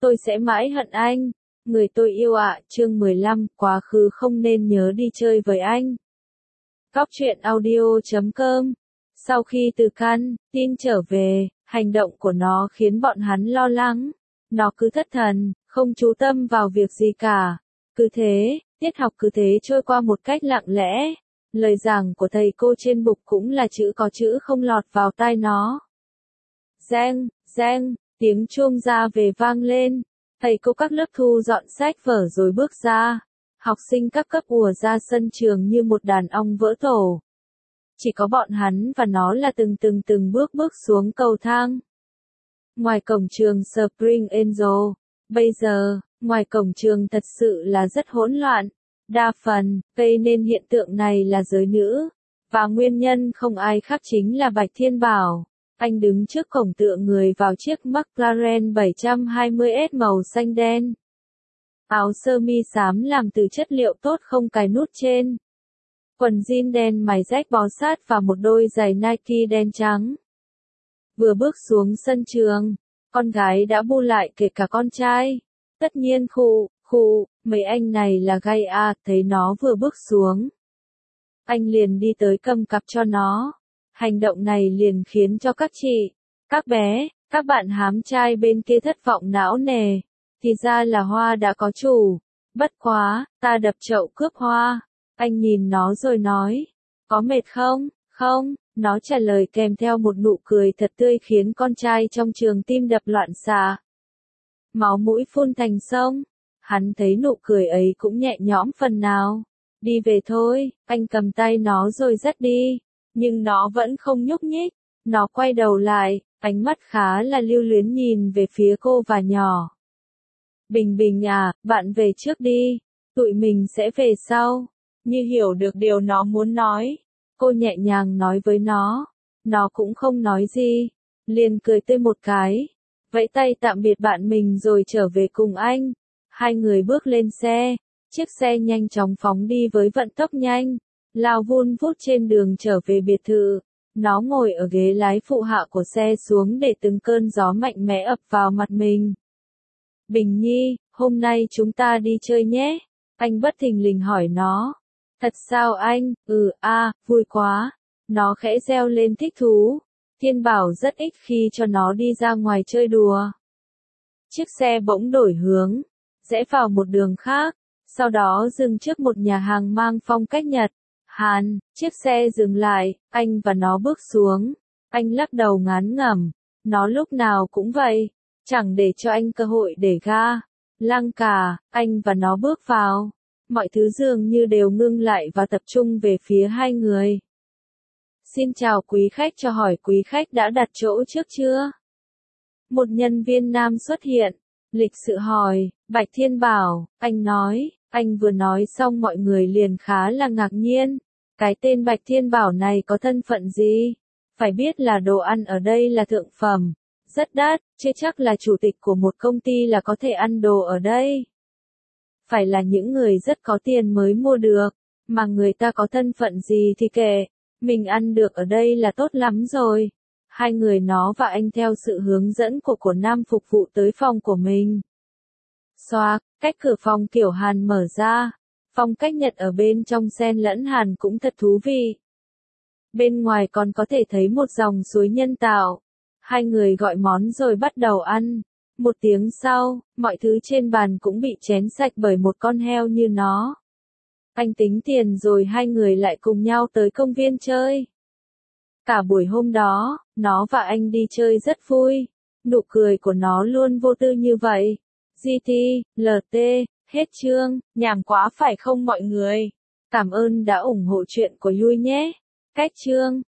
Tôi sẽ mãi hận anh. Người tôi yêu ạ, chương 15, quá khứ không nên nhớ đi chơi với anh. Góc truyện audio.com. Sau khi từ Cannes, tin trở về, hành động của nó khiến bọn hắn lo lắng. Nó cứ thất thần, không chú tâm vào việc gì cả. Cứ thế, tiết học cứ thế trôi qua một cách lặng lẽ. Lời giảng của thầy cô trên bục cũng là chữ có chữ không lọt vào tai nó. Reng, reng, tiếng chuông ra về vang lên. Thầy cô các lớp thu dọn sách vở rồi bước ra. Học sinh các cấp ùa ra sân trường như một đàn ong vỡ tổ. Chỉ có bọn hắn và nó là từng bước xuống cầu thang. Ngoài cổng trường Spring Angel, bây giờ, ngoài cổng trường thật sự là rất hỗn loạn. Đa phần, gây nên hiện tượng này là giới nữ. Và nguyên nhân không ai khác chính là Bạch Thiên Bảo. Anh đứng trước cổng tựa người vào chiếc McLaren 720S màu xanh đen. Áo sơ mi xám làm từ chất liệu tốt không cài nút trên. Quần jean đen mài rách bó sát và một đôi giày Nike đen trắng. Vừa bước xuống sân trường, con gái đã bu lại kể cả con trai. Tất nhiên mấy anh này là gay à, thấy nó vừa bước xuống. Anh liền đi tới cầm cặp cho nó. Hành động này liền khiến cho các chị, các bé, các bạn hám trai bên kia thất vọng não nề. Thì ra là hoa đã có chủ. Bất quá, ta đập chậu cướp hoa. Anh nhìn nó rồi nói, có mệt không? Không, nó trả lời kèm theo một nụ cười thật tươi khiến con trai trong trường tim đập loạn xạ. Máu mũi phun thành sông. Hắn thấy nụ cười ấy cũng nhẹ nhõm phần nào. Đi về thôi, anh cầm tay nó rồi dắt đi. Nhưng nó vẫn không nhúc nhích. Nó quay đầu lại, ánh mắt khá là lưu luyến nhìn về phía cô và nhỏ. Bình Bình à, bạn về trước đi. Tụi mình sẽ về sau. Như hiểu được điều nó muốn nói. Cô nhẹ nhàng nói với nó. Nó cũng không nói gì. Liền cười tươi một cái. Vẫy tay tạm biệt bạn mình rồi trở về cùng anh. Hai người bước lên xe. Chiếc xe nhanh chóng phóng đi với vận tốc nhanh. Lao vun vút trên đường trở về biệt thự. Nó ngồi ở ghế lái phụ hạ của xe xuống để từng cơn gió mạnh mẽ ập vào mặt mình. Bình Nhi, hôm nay chúng ta đi chơi nhé. Anh bất thình lình hỏi nó. Thật sao anh? Vui quá. Nó khẽ reo lên thích thú. Thiên Bảo rất ít khi cho nó đi ra ngoài chơi đùa. Chiếc xe bỗng đổi hướng, rẽ vào một đường khác, sau đó dừng trước một nhà hàng mang phong cách Nhật, Hàn. Chiếc xe dừng lại, anh và nó bước xuống. Anh lắc đầu ngán ngẩm. Nó lúc nào cũng vậy, chẳng để cho anh cơ hội để ga. Lăng cả, anh và nó bước vào. Mọi thứ dường như đều ngưng lại và tập trung về phía hai người. Xin chào quý khách, cho hỏi quý khách đã đặt chỗ trước chưa? Một nhân viên nam xuất hiện, lịch sự hỏi. Bạch Thiên Bảo, anh nói. Anh vừa nói xong mọi người liền khá là ngạc nhiên. Cái tên Bạch Thiên Bảo này có thân phận gì? Phải biết là đồ ăn ở đây là thượng phẩm, rất đắt, chứ chắc là chủ tịch của một công ty là có thể ăn đồ ở đây. Phải là những người rất có tiền mới mua được, mà người ta có thân phận gì thì kệ, mình ăn được ở đây là tốt lắm rồi. Hai người nó và anh theo sự hướng dẫn của nam phục vụ tới phòng của mình. Xoạc, cách cửa phòng kiểu Hàn mở ra. Phong cách Nhật ở bên trong xen lẫn Hàn cũng thật thú vị. Bên ngoài còn có thể thấy một dòng suối nhân tạo. Hai người gọi món rồi bắt đầu ăn. Một tiếng sau, mọi thứ trên bàn cũng bị chén sạch bởi một con heo như nó. Anh tính tiền rồi hai người lại cùng nhau tới công viên chơi. Cả buổi hôm đó, nó và anh đi chơi rất vui. Nụ cười của nó luôn vô tư như vậy. GT, LT, hết chương, nhàm quá phải không mọi người? Cảm ơn đã ủng hộ chuyện của Yui nhé. Cách chương.